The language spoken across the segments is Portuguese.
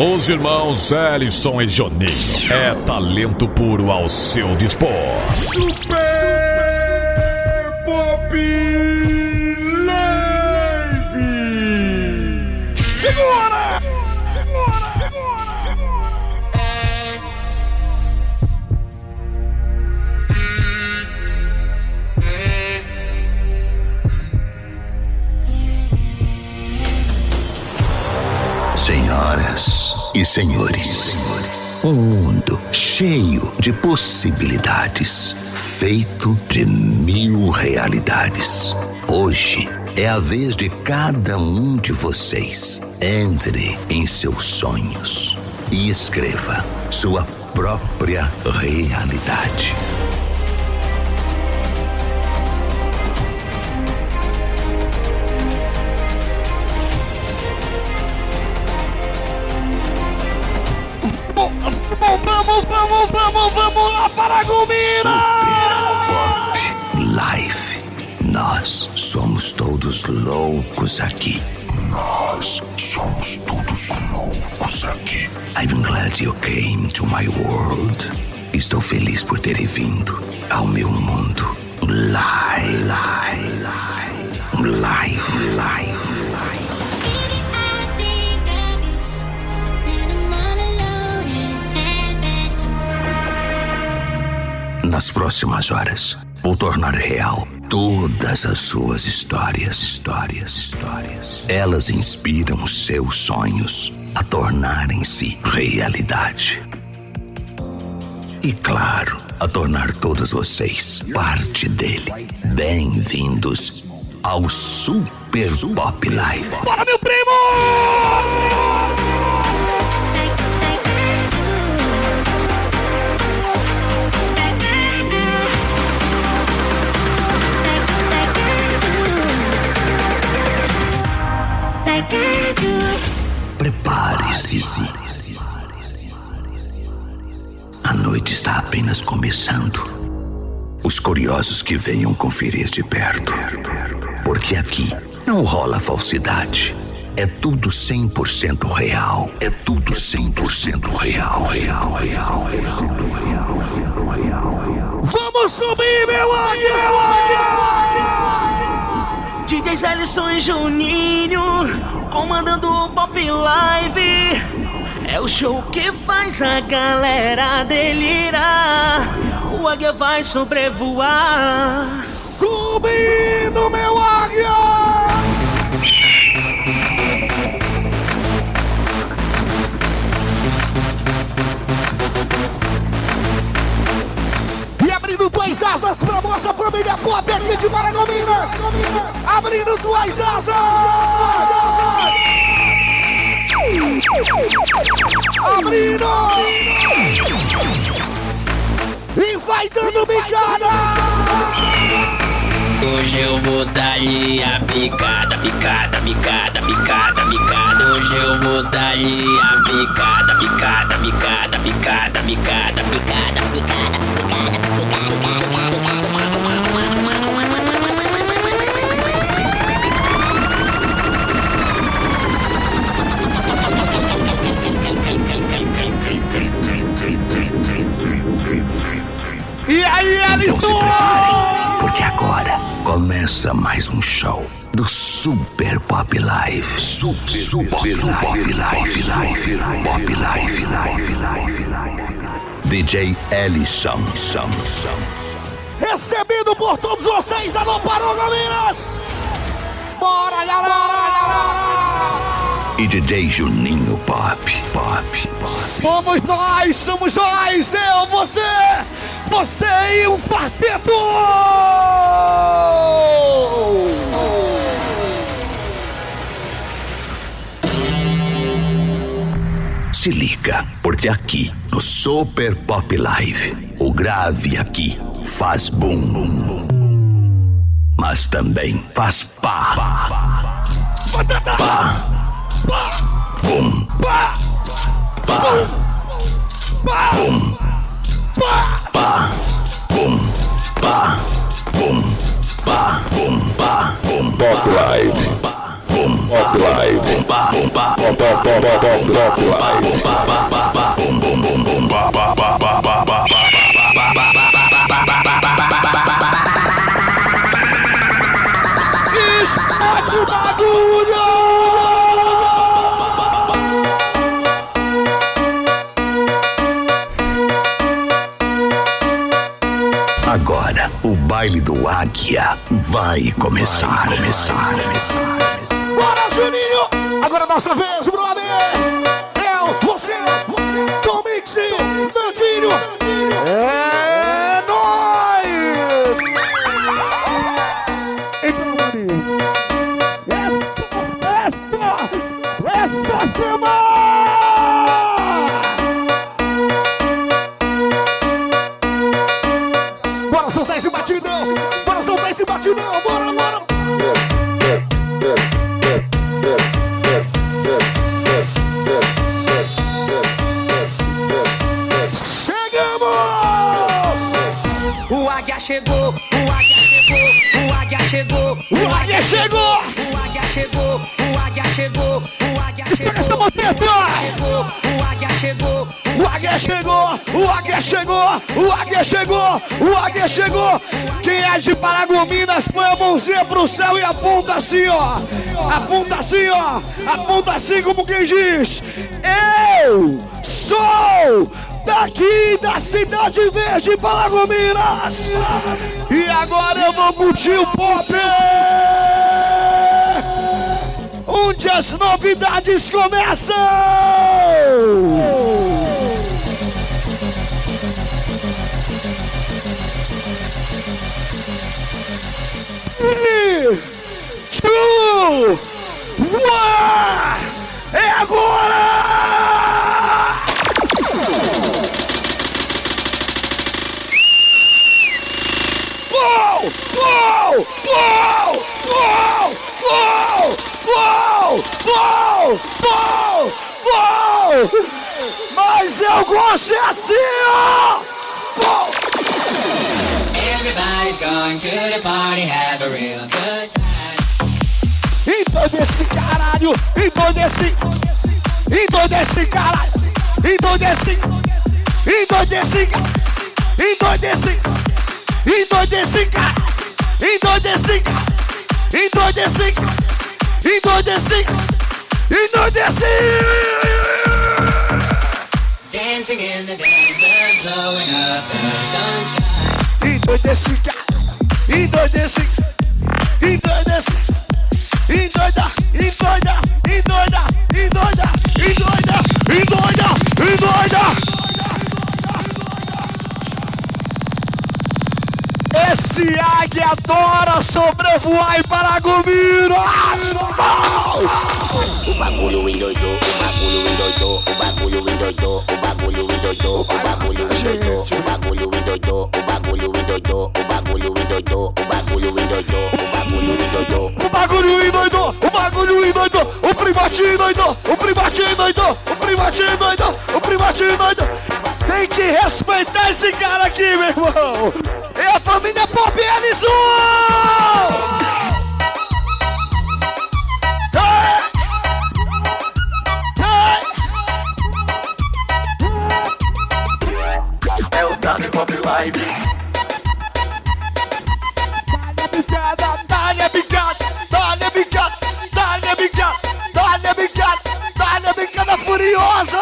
Os irmãos Ellison e Joninho. É talento puro ao seu dispor. Super Pop Live! Segura! Senhoras e senhores, um mundo cheio de possibilidades, feito de 1000 realidades. Hoje é a vez de cada um de vocês. Entre em seus sonhos e escreva sua própria realidade. Vamos lá, Paragominas! Super Pop Life. Nós somos todos loucos aqui. Nós somos todos loucos aqui. I'm glad you came to my world. Estou feliz por terem vindo ao meu mundo. Live. Nas próximas horas, vou tornar real todas as suas histórias. Elas inspiram os seus sonhos a tornarem-se realidade. E claro, a tornar todos vocês parte dele. Bem-vindos ao Super Pop Live. Bora, meu primo! Prepare-se. A noite está apenas começando. Os curiosos que venham conferir de perto. Porque aqui não rola falsidade. É tudo 100% real. É tudo 100% real. Vamos subir, meu águia! DJs Ellison e Juninho comandando o Pop Live. É o show que faz a galera delirar. O águia vai sobrevoar. Subindo, meu águia! E abrindo duas asas pra nossa família pop aqui de Paragominas. Abrindo duas asas! Abrindo! E vai dando bicada! Hoje eu vou dar-lhe a picada. Hoje eu vou dar-lhe a picada. E aí, Então se Ellison? prepare, porque agora começa mais um show do Super Pop Live. Super Pop Live. DJ Ellison. Recebido por todos vocês, alô Paragominas! Bora, galera! E DJ Juninho Pop. Somos nós! Eu, você e o quarteto! Se liga, porque aqui no Super Pop Live, o grave aqui faz bum, mas também faz pá, bum, pá, bum, pá, bum, Pop Live. Pop Live. Explode o bagulho! Agora, o baile do Águia vai começar. Bora, Juninho! Agora é nossa vez, brother! Eu, você, Tom Mix, Nandinho! É nóis! Então, maninho, essa semana! Bora soltar esse batidão! Bora! Chegamos! O Águia chegou, o Águia chegou. Pega essa moteta! O Águia chegou. Quem é de Paragominas, põe a mãozinha pro céu e aponta assim, ó. Aponta assim como quem diz: eu sou daqui da Cidade Verde, Paragominas. E agora eu vou curtir o pop, onde as novidades começam. É agora! Mas eu gosto assim, ó! Everybody's going to the party, have a real good time. Endoidece, caralho! Endoidece, caralho! Endoidece, Dancing in the desert, blowing up in the sunshine. endoidece, cara! Endoida! Esse águia adora sobrevoar em Paragominas! O bagulho endoidou, o privatinho doidou. Tem que respeitar esse cara aqui, meu irmão! É a família Pop Ellison! é o W Pop Live. Dá-lhe a bicada furiosa!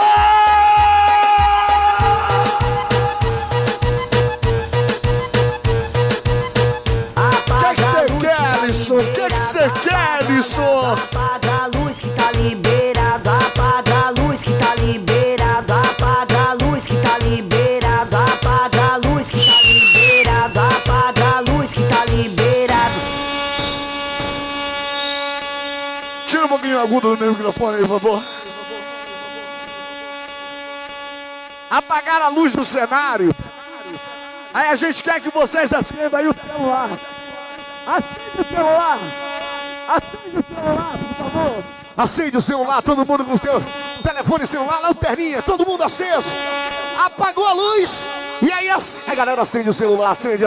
O que você quer, Alisson? Apaga a luz que tá liberado, apaga a luz que tá liberado, apaga a luz que tá liberado, apaga a luz que tá liberado, apaga a luz que tá liberado. Tira um pouquinho agudo do meu microfone aí, por favor. Apagar a luz do cenário. Aí a gente quer que vocês acendam aí o celular. Acende o celular, por favor. Acende o celular, todo mundo com o seu telefone celular, lanterninha, todo mundo aceso. Apagou a luz. E aí a galera acende o celular, acende.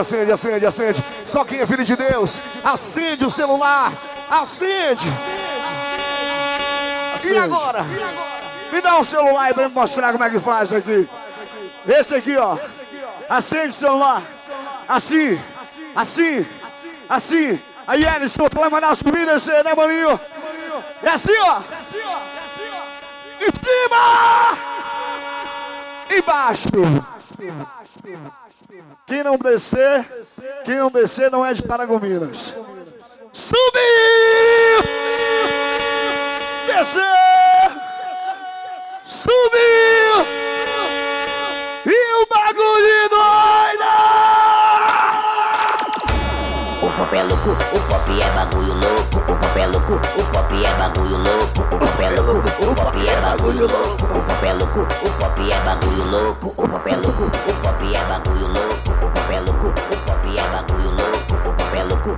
Só quem é filho de Deus, acende o celular, acende. E agora? Me dá um celular aí pra me mostrar como é que faz aqui. Esse aqui, ó. Acende o celular. Assim. Aí, Ellison, tu vai mandar a subida, né, maninho? É assim, ó. Em cima! Embaixo. Quem não descer não é de Paragominas. Subiu! Desceu! Subiu! E o bagulho doido! O pop é louco, o pop é bagulho louco. O pop é louco, o pop é bagulho louco. O pop é louco, o pop é bagulho louco. O pop é louco, o pop é bagulho louco. O pop é louco, o pop é bagulho louco. O pop é louco, o pop é bagulho louco. O pop é louco,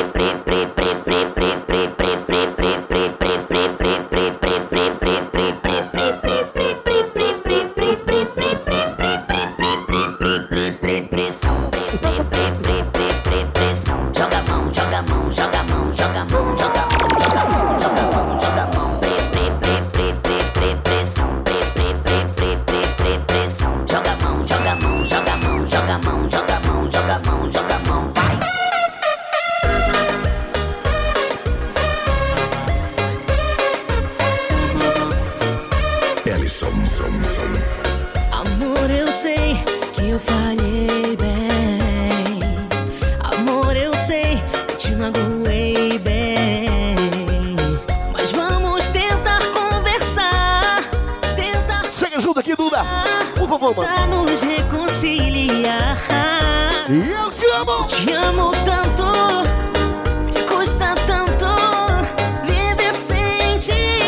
Amor, eu sei que eu falhei bem. Amor, eu sei que te magoei bem. Mas vamos tentar conversar. Chega junto aqui, Duda. Por favor, mano. Pra nos reconciliar. E eu te amo. Te amo tanto. Me custa tanto. Viver sem ti.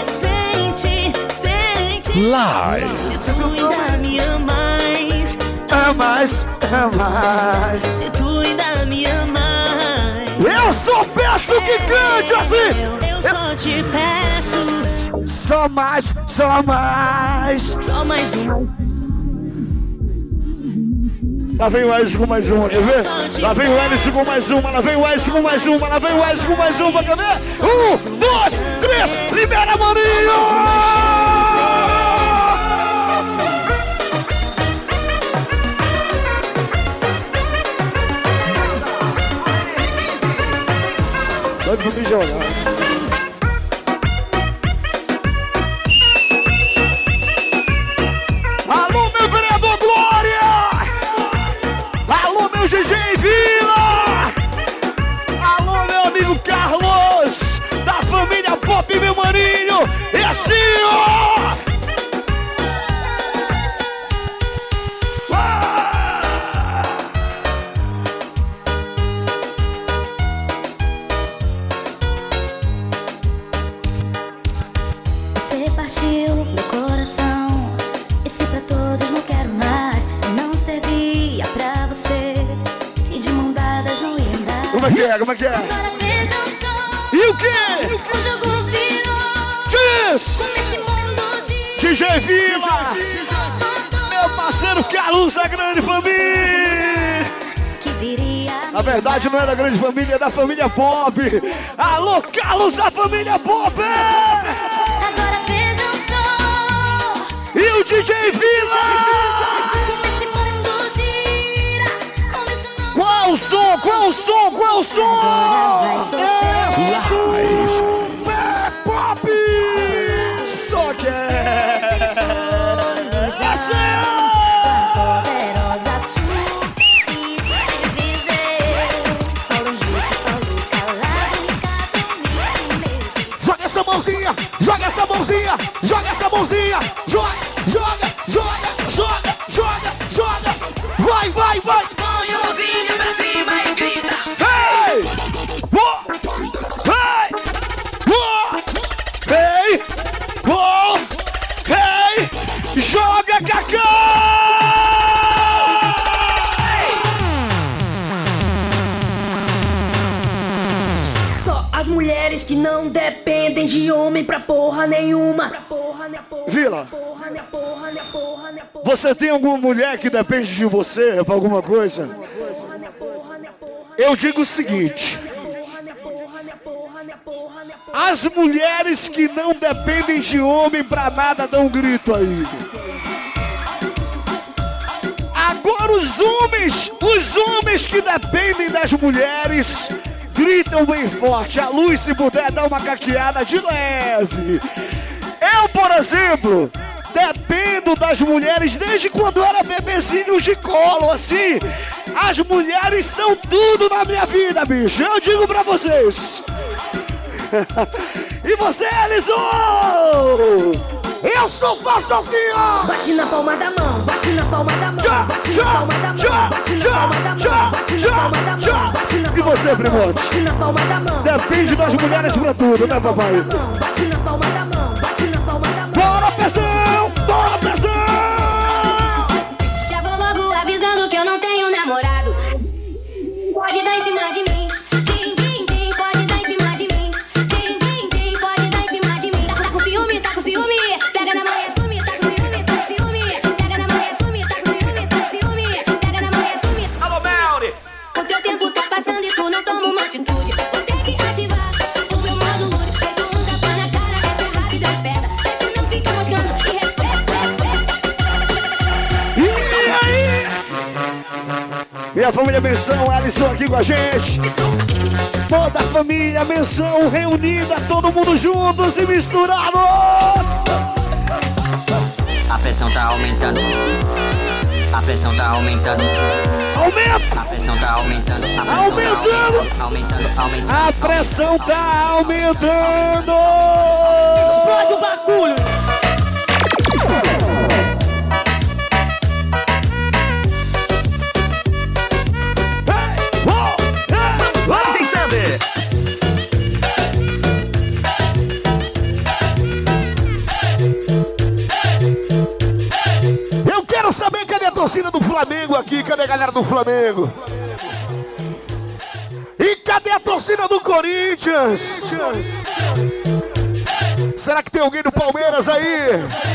Live. Se tu ainda me amas. É mais. Se tu ainda me amas. Eu só peço que cante assim. Eu só te peço. Só mais. Só mais um. Lá vem o Edson com mais uma, quer ver? Lá vem o Edson com mais uma, lá vem o Edson com mais uma, lá vem o Edson com mais uma, quer ver? 1, 2, 3, libera, maninho! Pode pro mijão, alô, meu vereador Glória! Alô, meu DJ Vila! Alô, meu amigo Carlos! Da família Pop, meu maninho! É assim, ó! Você partiu meu coração. E se pra todos não quero mais, eu não servia pra você. E de mão dadas não ia andar. Como é que é? Agora vejam só. E o quê? O jogo virou. Diz! Como esse mundo gira. DJ Vila! Meu parceiro Carlos da Grande Família! Que viria. Na verdade não é da Grande Família, é da família Pop! Alô, Carlos da família Pop! Agora vejam só. E o DJ Vila! Como esse mundo gira. Como isso não. Qual o som? Qual o som? Qual o som? Vai sofrer. Super Pop! Só que é... Essa é... Poderosa Sutis de Viseu. Paulo Henrique, Paulo Calado e Cadê Joga essa mãozinha! Joga essa mãozinha! Joga essa mãozinha! Joga! Vai! Põe a mãozinha pra cima e grita. Hey! Hey! Hey! Joga, Cacá! Só as mulheres que não dependem de homem pra porra nenhuma. Vila, você tem alguma mulher que depende de você pra alguma coisa? Eu digo o seguinte: As mulheres que não dependem de homem pra nada dão um grito aí. Agora os homens que dependem das mulheres gritam bem forte. A Luz, se puder, dá uma caqueada de leve. Eu, por exemplo, dependo das mulheres desde quando era bebezinho de colo, assim. As mulheres são tudo na minha vida, bicho. Eu digo pra vocês. E você, Alisson? Eu sou fácil assim, ó. Bate na palma da mão, bate na palma da mão, bate na palma da mão, bate na palma da mão, bate na palma da mão, bate na palma da mão. E você, Primote? Bate na palma da mão. Depende das mulheres pra tudo, né, papai? Bate na palma da mão, bate na palma da mão. Bora, pressão! Bora, pressão! Já vou logo avisando que eu não tenho namorado. Pode dar em cima de mim. Din, din, din, pode dar em cima de mim. Din, din, din, pode dar em cima de mim. Tá com ciúme, tá com ciúme. Pega na mão e assume, tá com ciúme, tá com ciúme. Pega na mão e assume, tá com ciúme, tá com ciúme. Pega na mão e assume. Alô, Melly! O teu tempo tá passando e tu não toma uma atitude. Vou ter que ativar o meu modo lúdico. Feito um tapa na cara, essa é rápida, esperta. Esse não fica moscando e E aí? Minha família Menção, Alisson aqui com a gente. Toda a família Menção reunida, todo mundo juntos e misturados. A pressão tá aumentando. A pressão tá aumentando. Aumenta! A pressão tá aumentando. Aumentando! Aumentando. A pressão tá aumentando! Explode o bagulho! DJ Sander! Eu quero saber cadê a torcida do Flamengo aqui, cadê a galera do Flamengo? E cadê a torcida do Corinthians? Será que tem alguém do Palmeiras aí?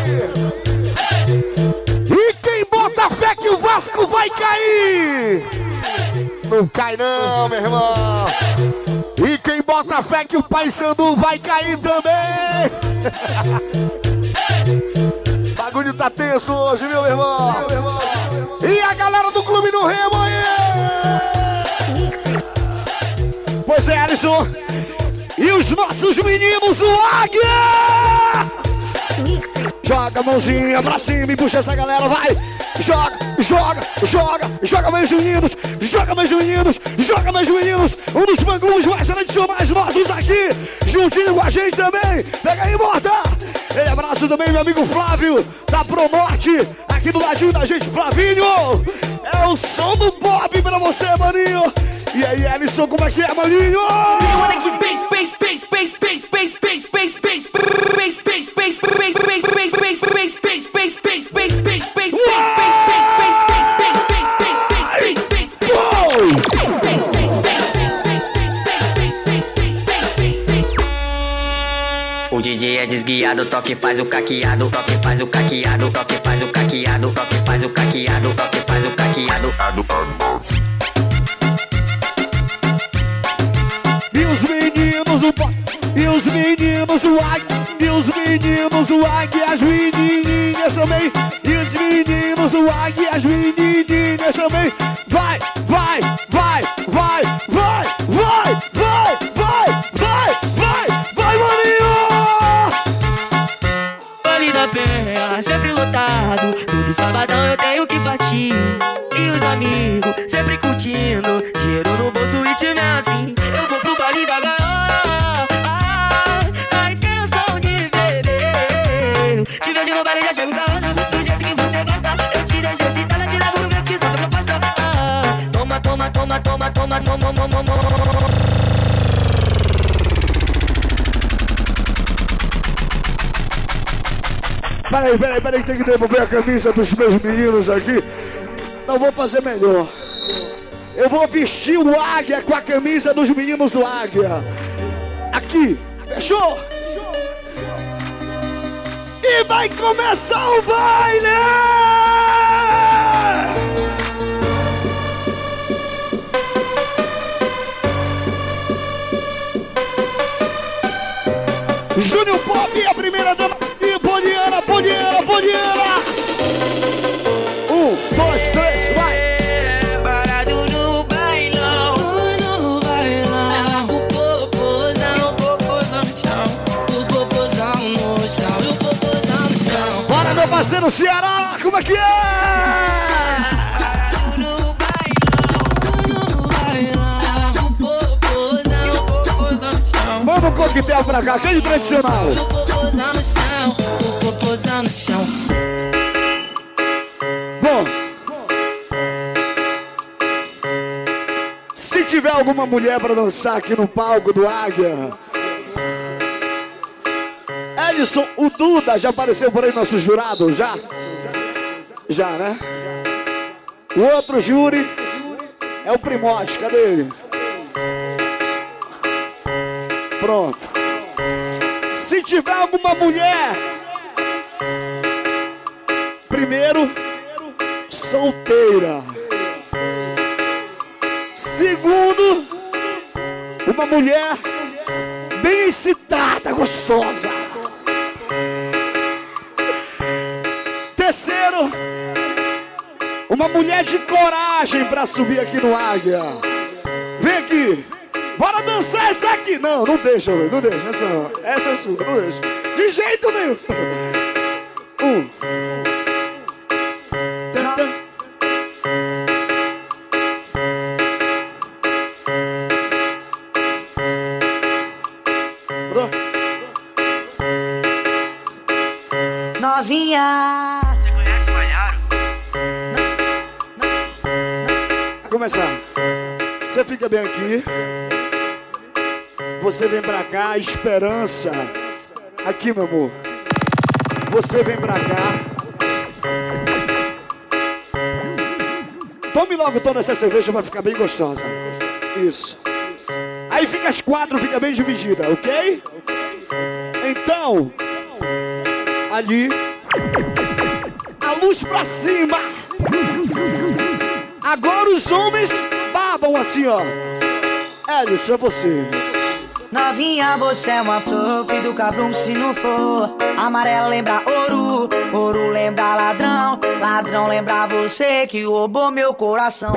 E quem bota fé que o Vasco vai cair? Não cai não, meu irmão. E quem bota fé que o Paysandu vai cair também? O bagulho tá tenso hoje, meu irmão. E a galera do Clube do Remo aí? Pois é, Alisson. E os nossos meninos, o Águia! Joga a mãozinha pra cima e puxa essa galera, vai! Joga meus meninos! Joga meus meninos! Um dos fã-clubes mais tradicionais nossos aqui! Juntinho com a gente também! Pega aí, morta! Ele abraço também meu amigo Flávio, da Pronorte, aqui do ladinho da gente, Flavinho! É o som do Bob pra você, maninho! E aí, Alisson, como é que é, maninho? O DJ é desguiado, toque faz o caqueado, toque faz o caqueado, toque faz o caqueado, toque faz o caqueado, toque faz o caqueado. E os meninos, o Águia, e os meninos, o Águia, as menininhas também. E os meninos, o Águia, e as menininhas também. Vai, maninho! Vale da Penha, sempre lotado. Todo sabadão eu tenho que partir. E os amigos sempre curtindo. Dinheiro no bolso e time assim. Eu vou pro baile da gaiola, a intenção de beber. Te vejo no baile, já chego sarrando. Do jeito que você gosta, eu te deixo excitada. Te levo no meu, te faço proposta. Toma. Peraí, tem que devolver a camisa dos meus meninos aqui. Não, vou fazer melhor. Eu vou vestir o Águia com a camisa dos meninos do Águia. Aqui, fechou? E vai começar o baile! meu parceiro Ceará, como é que é? Vamos coquetel pra cá, quem de tradicional? Bom, se tiver alguma mulher pra dançar aqui no palco do Águia, Ellison, o Duda já apareceu por aí, nosso jurado, já? Já, né? O outro júri é o Primote, cadê ele? Pronto. Se tiver alguma mulher, primeiro, solteira. Segundo, uma mulher bem excitada, gostosa. Terceiro, uma mulher de coragem pra subir aqui no Águia. Vem aqui. Bora dançar essa aqui. Não, não deixa, não deixa. Essa é sua, não deixa. De jeito nenhum. Novinha. Você conhece o Maiaro? Vai começar. Você fica bem aqui. Você vem pra cá, esperança. Aqui, meu amor. Você vem pra cá. Tome logo toda essa cerveja, vai ficar bem gostosa. Isso. Aí fica as quatro, fica bem dividida, ok? Então, ali, a luz pra cima. Agora os homens babam assim, ó. Ellison, é você. Novinha, você é uma flor, filho do cabrão se não for. Amarelo lembra ouro, ouro lembra ladrão, ladrão lembra você que roubou meu coração.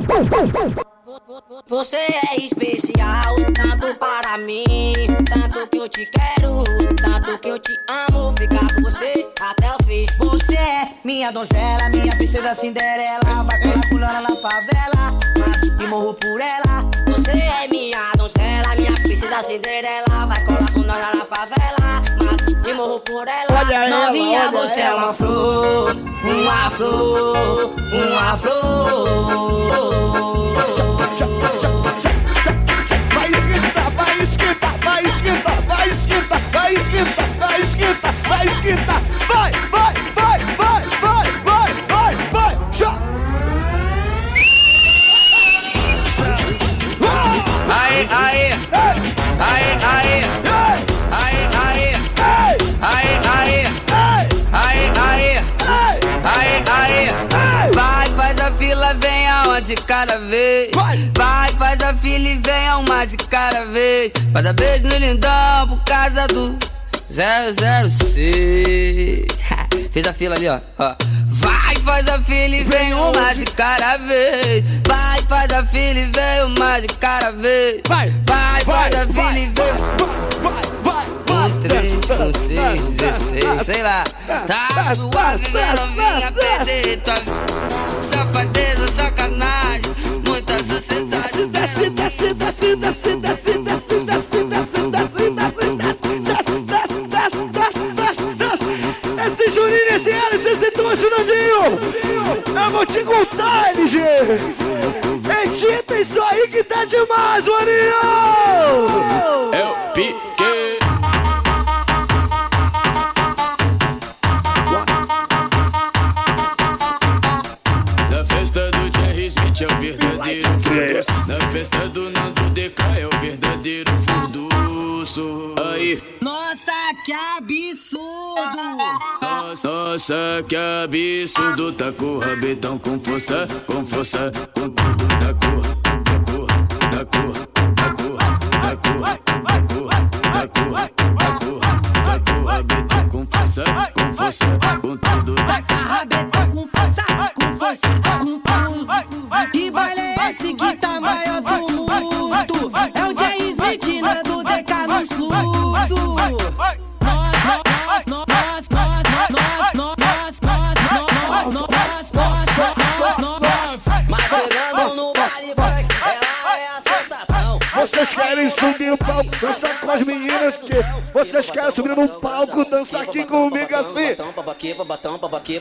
Você é especial, tanto para mim, tanto que eu te quero, tanto que eu te amo, ficar com você até o fim. Você é minha donzela, minha princesa Cinderela, vai pulando na favela, e morro por ela. Você é minha donzela, minha princesa Cinderela, vai colar com nós na favela, e morro por ela. Olha novinha, ela, você é uma flor, uma flor, uma flor. Vai esquentar, vai esquentar, vai esquentar, vai esquentar, vai esquentar, vai esquentar, vai esquentar. Vai, vai, vai, vai, vai, vai, vai, vai, já. Aê, aê, aê, aê, aê, aê, aê, aê, aê, aê, vai, faz a fila, vem aonde cada vez. Vai, faz a fila e vem a uma de cada vez. Vai dar beijo no lindão por causa do 006. Fez a fila ali, ó. Vai, faz a fila e vem uma de cada vez. Vai, faz a fila e vem uma de cada vez. Vai, faz a fila e vem. 1, 3, 1, 6, 16, sei lá. Tá suave, não vinha perder tua vida. Safadeza, sacanagem, muita sociedade. Desce, desce, desce, desce, desce, desce, desce, desce, desce, desce. Esse Juninho, esse Ellison, esse Nandinho, eu vou te contar, LG. Edita isso aí que tá demais, maninho. Eu piquei. Na festa do Jerry Smith é o verdadeiro furduço. Na festa do Nando DK é o verdadeiro furduço. Aí. Nossa, que absurdo! Nossa, que absurdo. Tá com o rabetão com força, com tudo. Tá com, tá com, tá com, tá com, tá com, tá com, tá com, tá com, rabetão com força, com tudo. Tá com rabetão com força, com tudo. Que baile é esse que tá maior do mundo? É o Jerry Smith, Nando DK no sul. querem subir no palco, dançar com as meninas que vocês querem subir no palco, dançar aqui comigo assim. Babatão,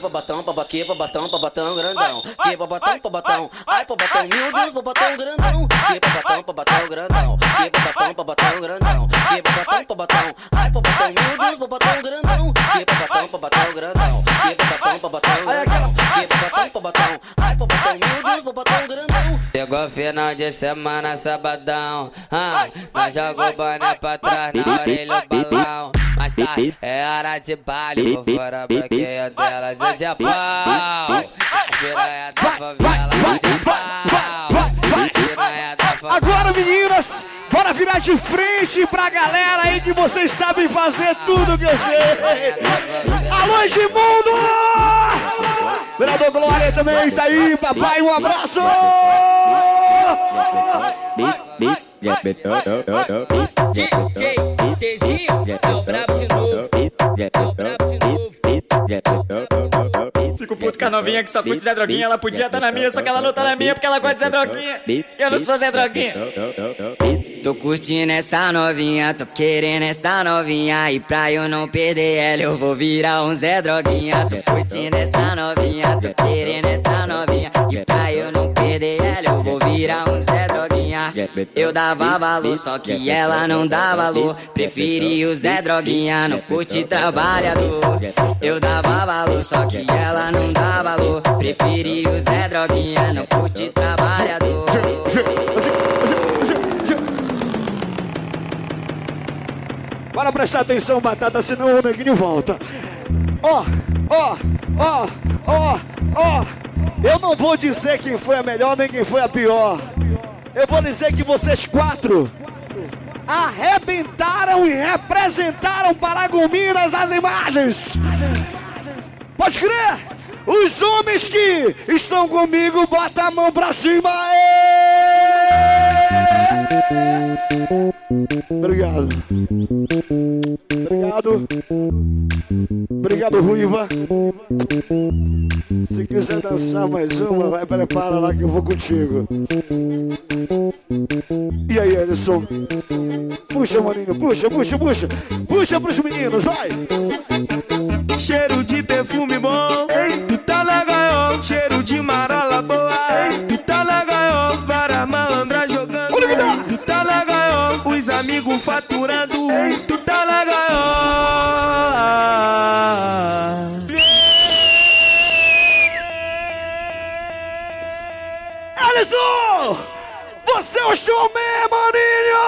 grandão. Que babatão, ai babatão, meu Deus, babatão grandão. Que babatão, grandão. Que babatão, grandão. Que babatão, ai babatão, meu Deus, babatão grandão. Que babatão, grandão. Que babatão, grandão. Que babatão, ai babatão, meu Deus, babatão grandão. Chegou final de semana, sabadão. Nós jogou o boné pra trás, na orelha o balão. Mas tá, é hora de baile, vou fora pra quem é dela, gente é pau. Piranha da favela, gente é pau. Piranha da favela. Agora, meninas, bora virar de frente pra galera aí que vocês sabem fazer tudo que eu sei. Alô, Edmundo! Vereador Glória também tá aí, papai, um abraço! DJ Tezinho, é o brabo de novo. Fico puto com a novinha que só curte Zé Droguinha. Ela podia estar na minha, só que ela não tá na minha porque ela gosta de Zé Droguinha. Eu não sou Zé Droguinha. Tô curtindo essa novinha, tô querendo essa novinha. E pra eu não perder ela, eu vou virar um Zé Droguinha. Tô curtindo essa novinha, tô querendo essa novinha. E pra eu não perder ela, eu vou virar um Zé Droguinha. Eu dava valor, só que ela não dá valor. Preferi o Zé Droguinha, não curte trabalhador. Eu dava valor, só que ela não dá valor. Preferi o Zé Droguinha, não curte trabalhador. Para prestar atenção, Batata, senão o neguinho volta. Ó. Eu não vou dizer quem foi a melhor nem quem foi a pior. Eu vou dizer que vocês quatro arrebentaram e representaram Paragominas as imagens. Pode crer? Os homens que estão comigo, bota a mão pra cima. Obrigado. Obrigado, Ruiva. Se quiser dançar mais uma, vai prepara lá que eu vou contigo. E aí, Ellison? Puxa, maninho, puxa. Puxa pros meninos, vai. Cheiro de perfume bom, tu tá legal. Cheiro de marola boa, tu tá legal. Vara malandra jogando, tu tá legal. Os amigos faturando, tu tá legal. Ellison! Você é o showman, maninho!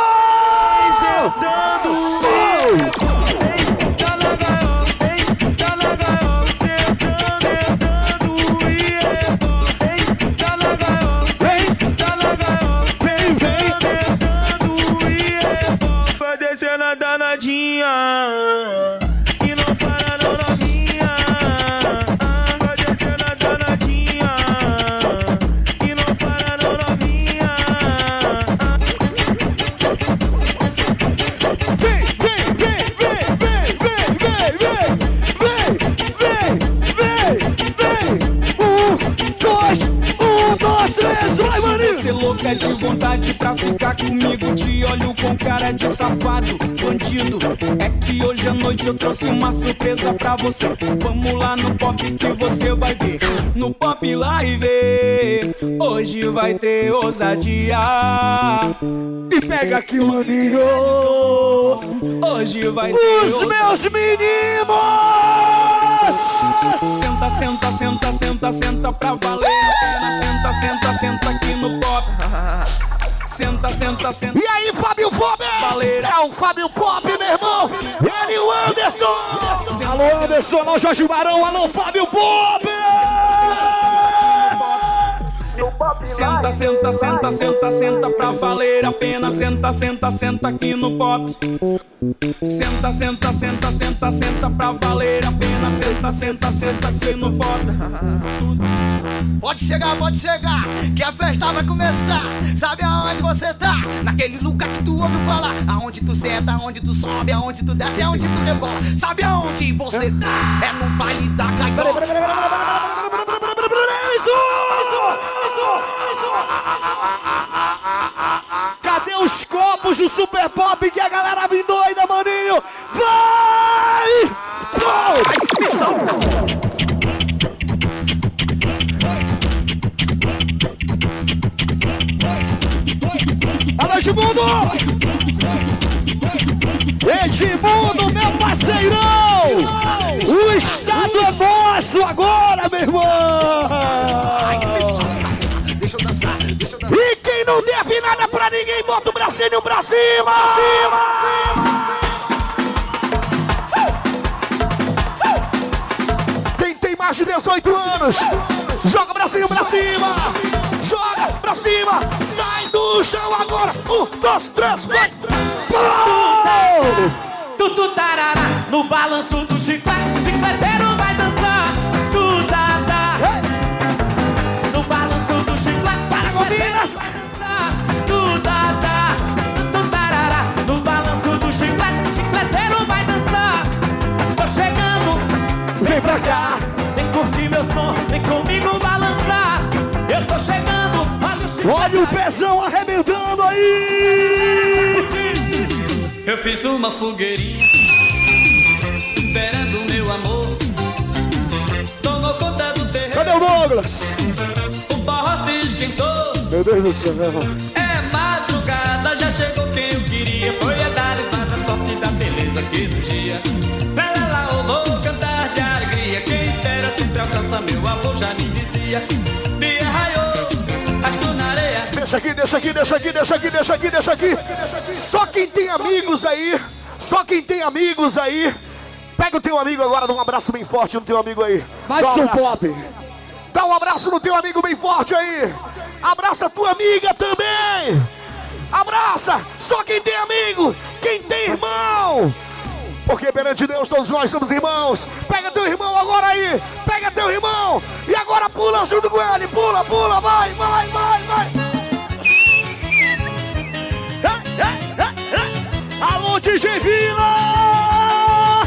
E não para não novinha. Vai descendo a danadinha. E não para não novinha. Vem. 1, 2, 3, vai, maninho! Você louca de vontade pra ficar comigo. Te olho com cara de safado, bandido. É que hoje à noite eu trouxe uma surpresa pra você. Vamos lá no pop que você vai ver. No Pop Live hoje vai ter ousadia. E pega aqui, maninho! Hoje vai ter os meus meninos! Senta pra valer a pena. Senta aqui no pop. Senta. E aí, Fábio Pop? É o Fábio Pop, meu irmão. Ele e o Anderson. Alô, Anderson. Alô, Jorge Barão. Alô, Fábio Pop. Senta pra valer a pena. Senta aqui no pop. Senta pra valer a pena. Senta aqui no pop. Pode chegar, que a festa vai começar. Sabe aonde você tá? Naquele lugar que tu ouviu falar. Aonde tu senta, aonde tu sobe, aonde tu desce, aonde tu rebola. Sabe aonde você tá? É no baile da gaiola. Isso! Cadê os copos Hoje o Super Pop que a galera vem doida, maninho. Vai! Me solta! Alô, Edmundo! Edmundo, meu parceirão! O estado é nosso agora, meu irmão! Deixa eu dançar. E quem não deve nada pra ninguém, bota o bracinho pra cima! Quem tem mais de 18 anos, joga o bracinho pra cima! Joga pra cima! Sai do chão agora! 1, 2, 3, vai! Tu tarará, no balanço do chiclete, o chicleteiro vai dançar. Tu tá, no balanço do chiclete, para Gominas vai dançar. Tu tarará, no balanço do chiclete, o chicleteiro vai dançar. Tô chegando, vem pra cá, vem curtir meu som, vem comigo balançar. Eu tô chegando, olha o chiclete. Olha o pezão arrebentando aí! Eu fiz uma fogueirinha, esperando meu amor. Tomou conta do terreno. Cadê o Douglas? O forró se esquentou. Meu Deus do céu, é madrugada, já chegou quem eu queria. Foi a dar a sorte da beleza que surgia. Pra lá eu vou cantar de alegria. Quem espera sempre alcança, meu avô já me dizia. Me arraiou, rastou na areia. Deixa aqui. Só quem tem amigos aí, pega o teu amigo agora, dá um abraço bem forte no teu amigo aí. Madison Pop. Dá um abraço no teu amigo bem forte aí. Abraça a tua amiga também. Abraça, só quem tem amigo, quem tem irmão. Porque perante Deus todos nós somos irmãos. Pega teu irmão agora aí, pega teu irmão. E agora pula junto com ele, pula, vai. Alô, DJ Vila!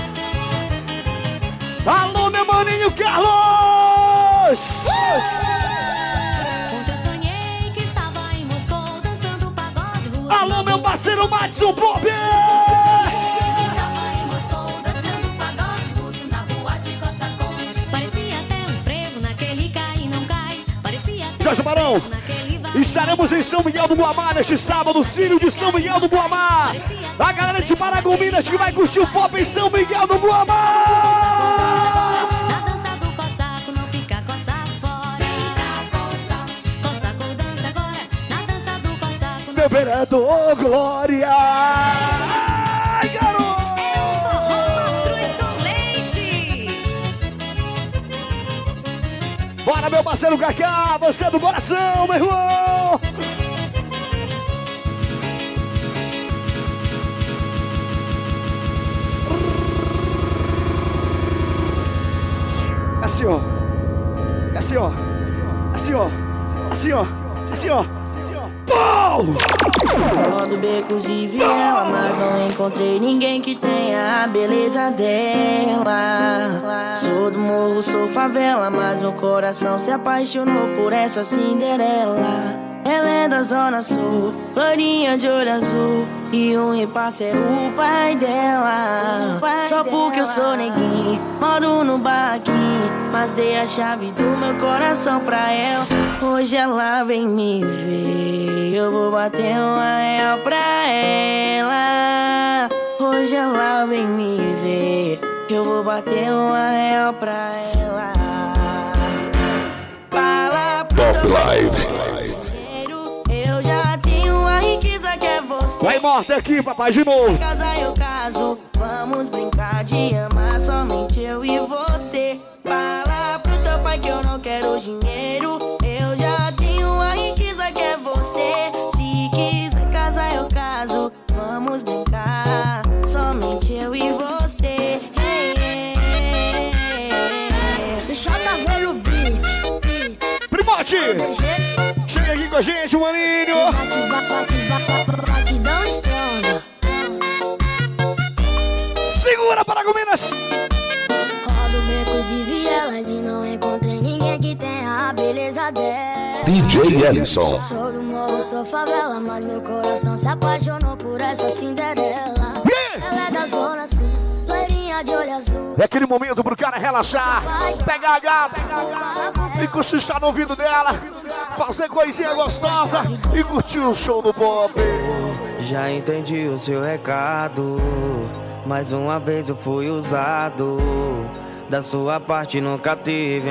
Alô, meu maninho Carlos! Ontem eu sonhei que estava em Moscou dançando pagode rua. Alô, meu parceiro Madison Pop! Estava em Moscou dançando pagode russo na boate Cossacon. Parecia até um frevo naquele cai e não cai. Parecia até Jorge Barão! Estaremos em São Miguel do Guamá neste sábado, Círio de São Miguel do Guamá. A galera de Paragominas que vai curtir o pop em São Miguel do Guamá. Na dança do Cossaco não fica coçado fora. Cossaco dança agora. Na dança do Cossaco. Meu vereador Glória. Ai, garoto. Mastruz com leite. Bora, meu parceiro Cacá, você é do coração, meu irmão! Assim, ó. Pum! Rodo becos e viela, mas não encontrei ninguém que tenha a beleza dela. Sou do morro, sou favela, mas meu coração se apaixonou por essa Cinderela. Ela é da zona sul, loirinha de olho azul, e um reparceiro o pai dela. Só porque eu sou neguinho, moro no barraquinho, mas dei a chave do meu coração pra ela. Hoje ela vem me ver, eu vou bater uma real pra ela. Hoje ela vem me ver, eu vou bater uma real pra ela. Fala Pop Live. Eu já tenho a riqueza que é você. Vai morta aqui, papai, de novo. Casar eu caso, vamos brincar de amar somente eu e você. Fala pro teu pai que eu não quero dinheiro. Eu já tenho a riqueza que é você. Se quiser casar eu caso, vamos brincar somente eu e você. Deixa eu ver o beat. Primote! Chega aqui com a gente, maninho! Batidão estronda. Segura, Paragominas! Rodo becos e vielas e não encontrei ninguém que tenha a beleza dela. DJ Ellison. Sou do morro, sou favela, mas meu coração se apaixonou por essa Cinderela. Ela é da zona sul, loirinha de olho azul. É aquele momento pro cara relaxar, pegar a gata e cochichar no ouvido dela, fazer coisinha gostosa e curtir o show do pop. Já entendi o seu recado, mais uma vez eu fui usado. Da sua parte nunca tive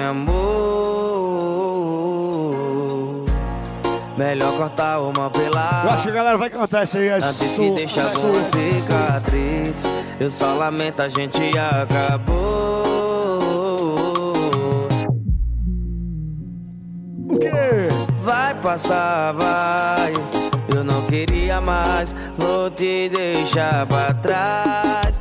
amor. Melhor cortar uma pelada. Eu acho que a galera vai cantar isso aí. Antes que deixar com uma cicatriz. Eu só lamento, a gente acabou. O quê? Vai passar, vai. Eu não queria mais, vou te deixar pra trás.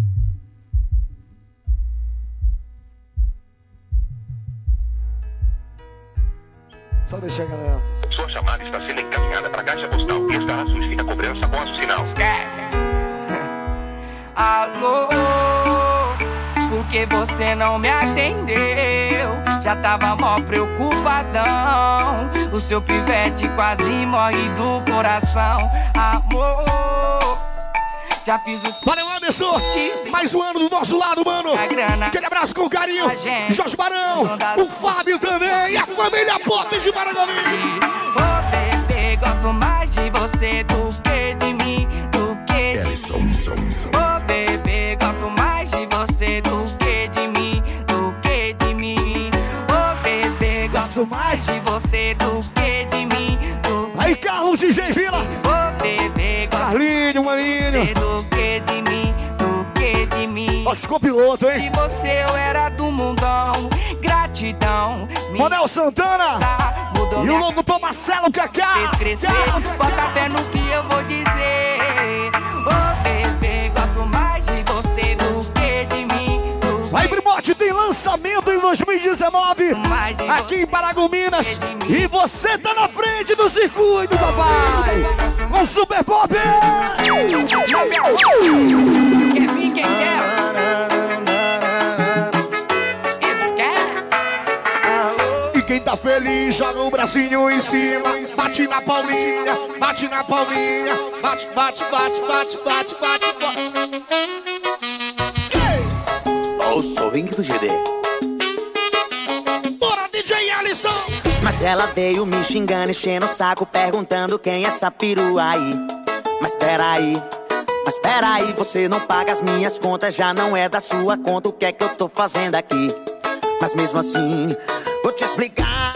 Só deixa, galera. Sua chamada está sendo encaminhada para a caixa postal. Estará sujeita a cobrança após o sinal. Esquece. Alô, por que você não me atendeu? Já tava mó preocupadão. O seu pivete quase morre do coração. Amor, já fiz o... Valeu, Anderson! Mais um ano do nosso lado, mano! Aquele abraço com carinho! Jorge Barão! O Fábio também! E a família Pop de Maragogi! Ô bebê, gosto mais de você do que de mim, do que de mim. Ô bebê, gosto mais de você do que de mim, do que de mim. Ô bebê, gosto mais de você do que de mim, do que... Aí, Carlos de Vila! Ô bebê, gosto Carlinho, Maninho! do que de mim, do que de mim. Nosso copiloto, hein? De você eu era do mundão, gratidão. Manel Santana! E o louco Tom Marcelo Cacá! Fez crescer, bota fé no que eu vou dizer. Ô bebê, gosto mais de você do que de mim. Aí, Primote, tem lançamento em 2019 aqui em Paragominas. E você tá na frente do circuito, papai! Com Super Pop! Quer vir quem quer? E quem tá feliz joga o bracinho em cima. Bate na palminha, bate na palminha. Bate, bate, bate, bate, bate, bate, bate. O swing do GD. Bora, DJ Alisson! Mas ela veio me xingando, enchendo o saco, perguntando quem é essa perua aí. Mas peraí, você não paga as minhas contas, já não é da sua conta, o que é que eu tô fazendo aqui? Mas mesmo assim, vou te explicar.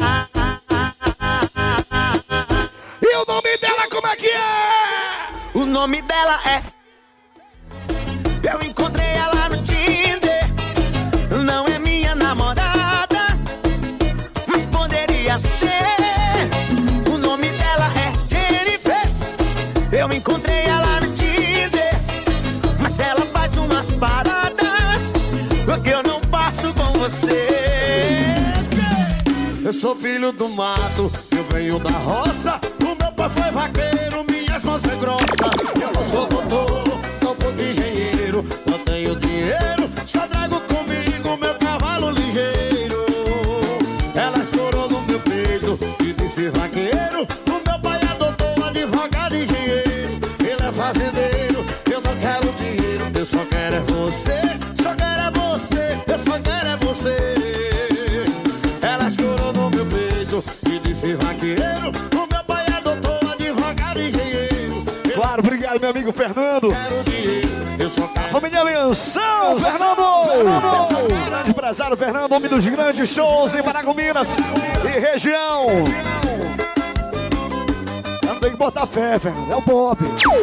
E o nome dela como é que é? O nome dela é... Eu encontrei ela no Tinder. Não é minha namorada, mas poderia ser. O nome dela é Jennifer. Eu encontrei ela no Tinder, mas ela faz umas paradas que eu não faço com você. Eu sou filho do mato, eu venho da roça. O meu pai foi vaqueiro, minhas mãos é grossas. Eu não sou doutor, não sou engenheiro. Não tenho dinheiro, só trago comigo meu cavalo ligeiro. Ela escorou no meu peito e disse vaqueiro. O meu pai é doutor, advogado, engenheiro. Ele é fazendeiro, eu não quero dinheiro. Eu só quero é você, só quero é você. Eu só quero é você. Ela escorou no meu peito e disse vaqueiro. O meu pai é doutor, advogado, engenheiro. Claro, obrigado, meu amigo Fernando. A família Menção, Fernando! Grande empresário Fernando, homem dos grandes shows em Paragominas e região. Não tem que botar fé, Fernando, é o pop.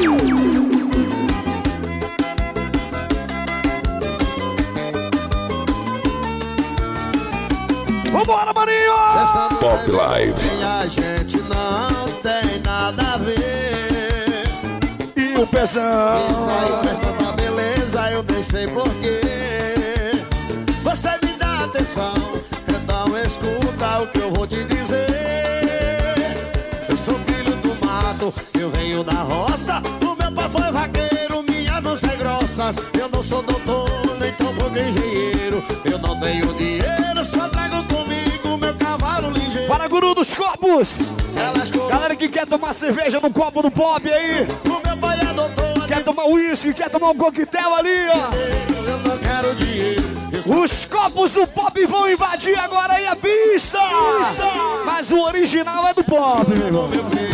Vambora, maninho! Pop Live. A gente não tem nada a ver. E o Pezão? Tá beleza, eu nem sei porquê. Você me dá atenção, então escuta o que eu vou te dizer. Eu sou filho do mato, eu venho da roça. O meu pai foi vaqueiro, minhas mãos são grossas. Eu não sou doutor, nem tampouco engenheiro. Eu não tenho dinheiro, só trago comigo meu cavalo ligeiro. Guru dos copos. Galera que quer tomar cerveja no copo do Pop aí. Quer tomar uísque, quer tomar um coquetel ali, ó. Os copos do Pop vão invadir agora aí a pista. Mas o original é do Pop, meu irmão.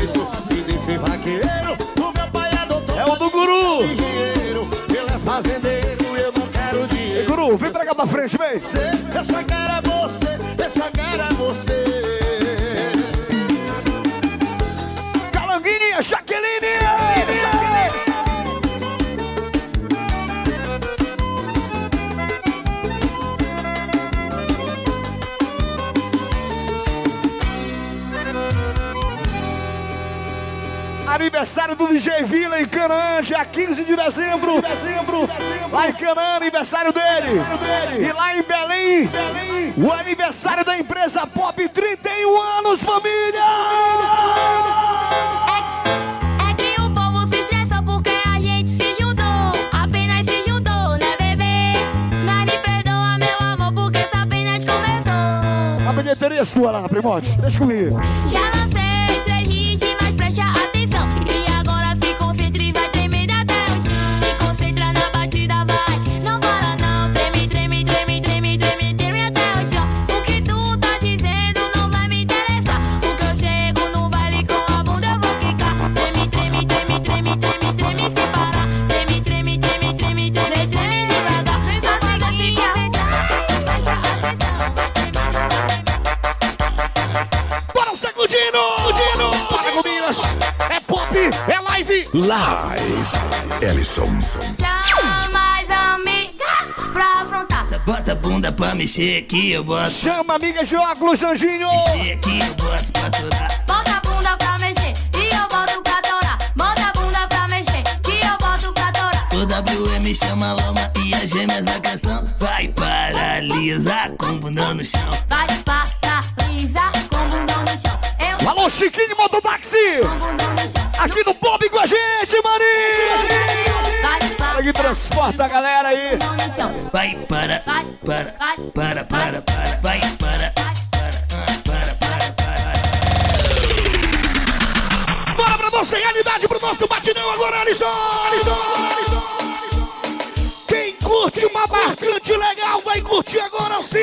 É o do Guru. Ele é fazendeiro, eu não quero dinheiro. Ei, Guru, vem pra cá pra frente, vem. Eu só quero você, eu só quero você. Calanguinha, Jaqueline. Aniversário do DJ Vila em Canaã, dia 15 de dezembro. Lá em Canaã, aniversário dele. E lá em Belém, o aniversário da empresa Pop, 31 anos, família! É que o povo se estressa porque a gente se juntou. Apenas se juntou, né, bebê? Mas me perdoa, meu amor, porque isso apenas começou. A bilheteria é sua lá, Primote. Deixa comigo. Já lancei 3 hits, mas preste atenção. E agora se concentra e vai tremer até o chão. Se concentra na batida, vai. Não para não, treme, treme, treme, treme, treme, treme até o chão. O que tu tá dizendo não vai me interessar. Porque eu chego no baile com a bunda, eu vou ficar. Treme, treme, treme, treme, treme, treme, sem parar. Treme, treme, treme, treme, treme, treme devagar. Vem pra seguir, preste atenção. Bora o Segundino! Para com Minas! É Pop, é live! Ellison. Chama mais amiga pra afrontar. Bota a bunda pra mexer aqui, eu boto. Chama amiga de óculos, Anjinho! Mexer aqui, eu boto pra torar. Bota a bunda pra mexer e eu boto pra torar. Bota a bunda pra mexer que eu boto pra torar. O WM chama a lama e as gêmeas a canção. Vai paralisar com bundão no chão. Vai paralisar com bundão no chão. Alô, Chiquinho Mototáxi! Aqui no Pop com a gente, maninho! Que transporta a galera aí! Vai para. Bora pra nossa realidade, pro nosso batidão agora, Alisson! Quem curte uma marcante legal vai curtir agora, sim!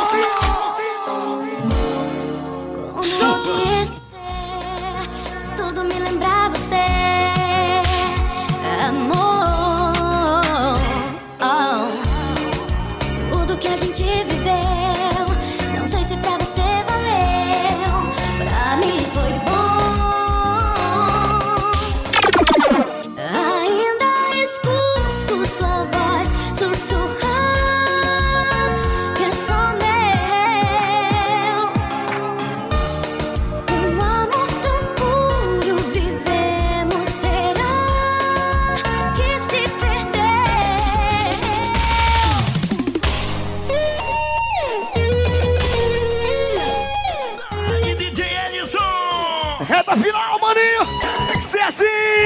Como te esquecer, se tudo me lembrar você, amor. Tudo que a gente viveu, não sei se pra você valeu, pra mim foi bom. Ainda escuto sua voz sussurrar que é só meu. Um amor tão puro vivemos, será que se perdeu? E DJ Ellison! Reta final, maninho! Tem que ser assim!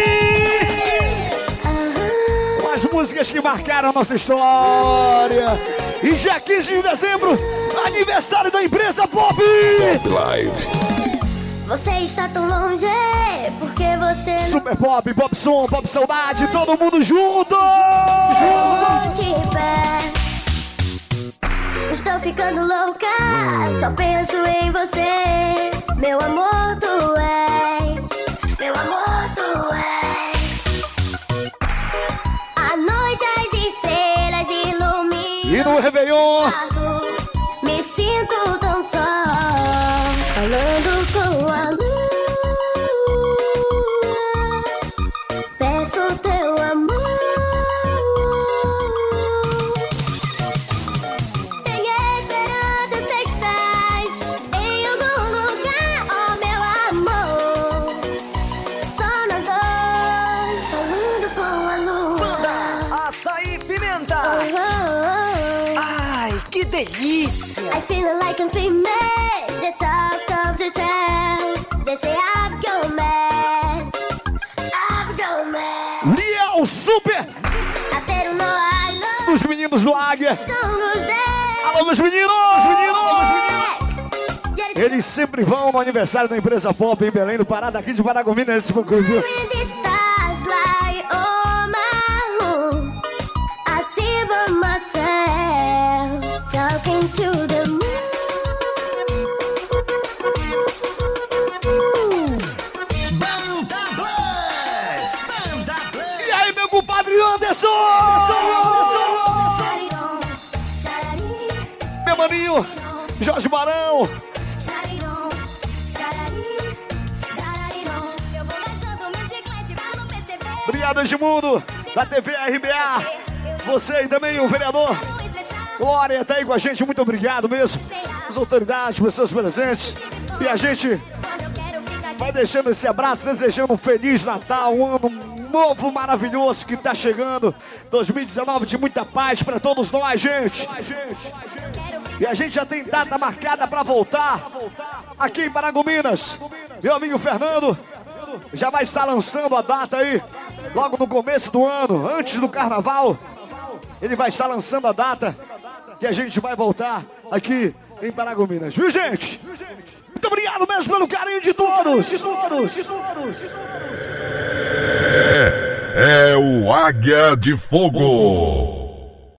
As músicas que marcaram a nossa história! E dia 15 de dezembro, aniversário da empresa Pop! Live. Você está tão longe porque você Super Pop, Pop Som, Pop Saudade, todo mundo junto! não de pé. Estou ficando louca, só penso em você. Meu amor, tu és. Meu amor, tu és. A noite as estrelas iluminam. E no Réveillon, me sinto tão só, falando com a lua. Peço teu amor. Tenho esperança, sei que estás em algum lugar, oh meu amor. Só nós dois, falando com a lua. Açaí Pimenta. Ai, que delícia. I feel like I'm famous, the talk of the town. They say I've gone mad, I've gone mad. Liel Super! I better know I know. Os meninos do Águia! Somos 10. Alô, meus meninos! Yeah, Eles sempre vão no aniversário da empresa Pop em Belém do Pará, daqui de Paragominas, esse foi o viu? E aí, meu compadre Anderson! Meu maninho, Jorge Barão! Obrigado, Edmundo, da TV RBA. Você e também o vereador Glória tá aí com a gente, muito obrigado mesmo. As autoridades, pessoas presentes. E a gente vai deixando esse abraço, desejando um Feliz Natal, um ano novo maravilhoso que tá chegando. 2019 de muita paz pra todos nós, gente. E a gente já tem data marcada pra voltar aqui em Paragominas. Meu amigo Fernando já vai estar lançando a data aí, logo no começo do ano, antes do carnaval. Ele vai estar lançando a data que a gente vai voltar aqui em Paragominas. Viu, gente? Muito obrigado mesmo pelo carinho de todos. É o Águia de Fogo.